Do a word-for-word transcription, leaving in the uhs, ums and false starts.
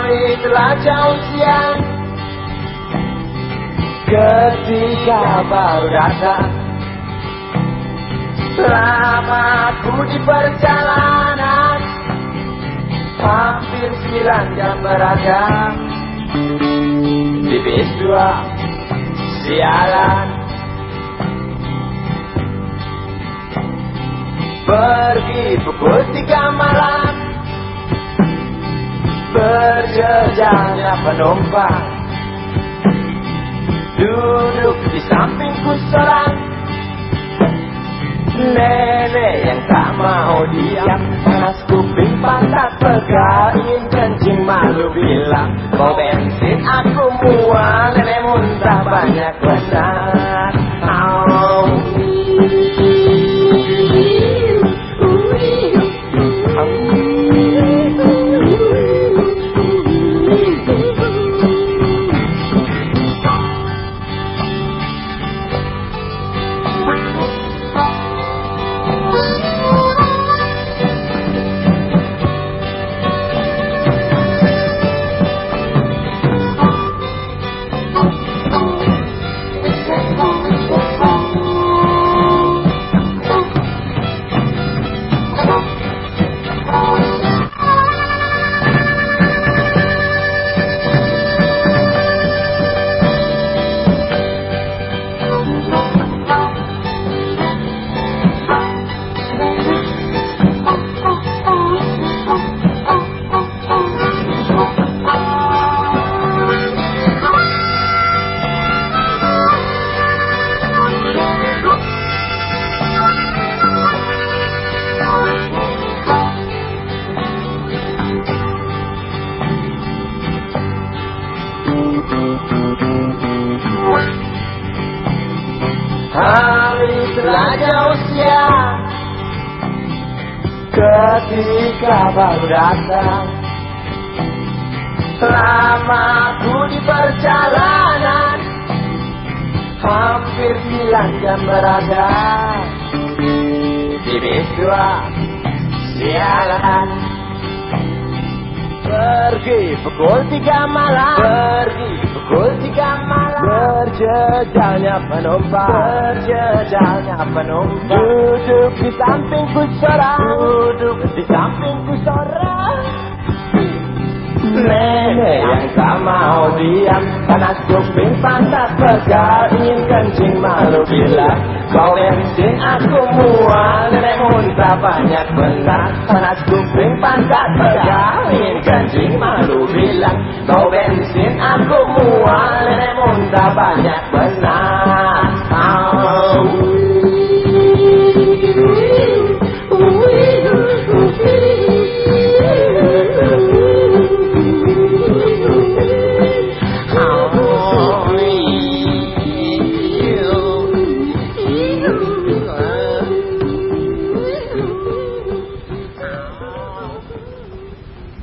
Hari telah jauh siang ketika baru datang. Selama ku di perjalanan hampir sembilan jam berada di bis dua, sialan. Pergi pukul tiga malam, berjejaknya penumpang. Duduk di sampingku seorang nenek yang tak mau diam. Panas kuping pantat pegal, ingin kencing malu bilang mau bensin aku mual. Nenek muntah banyak benar. Oh. Hari telah jauh siang ketika baru datang. Selama ku di perjalanan hampir sembilan jam berada di bis dua, sialan. Pergi pukul tiga malam, pergi pukul tiga malam. Berjejalnya penumpang, berjejalnya penumpang. Duduk di sampingku seorang, duduk di sampingku seorang nenek yang tak mau diam. Panas kuping pantat pegal, ingin kencing malu bilang kau bensin aku mual. Nenek muntah banyak benar. Panas kuping pantat pegal, ingin kencing malu bilang kau bensin aku mual. Nenek muntah banyak benar.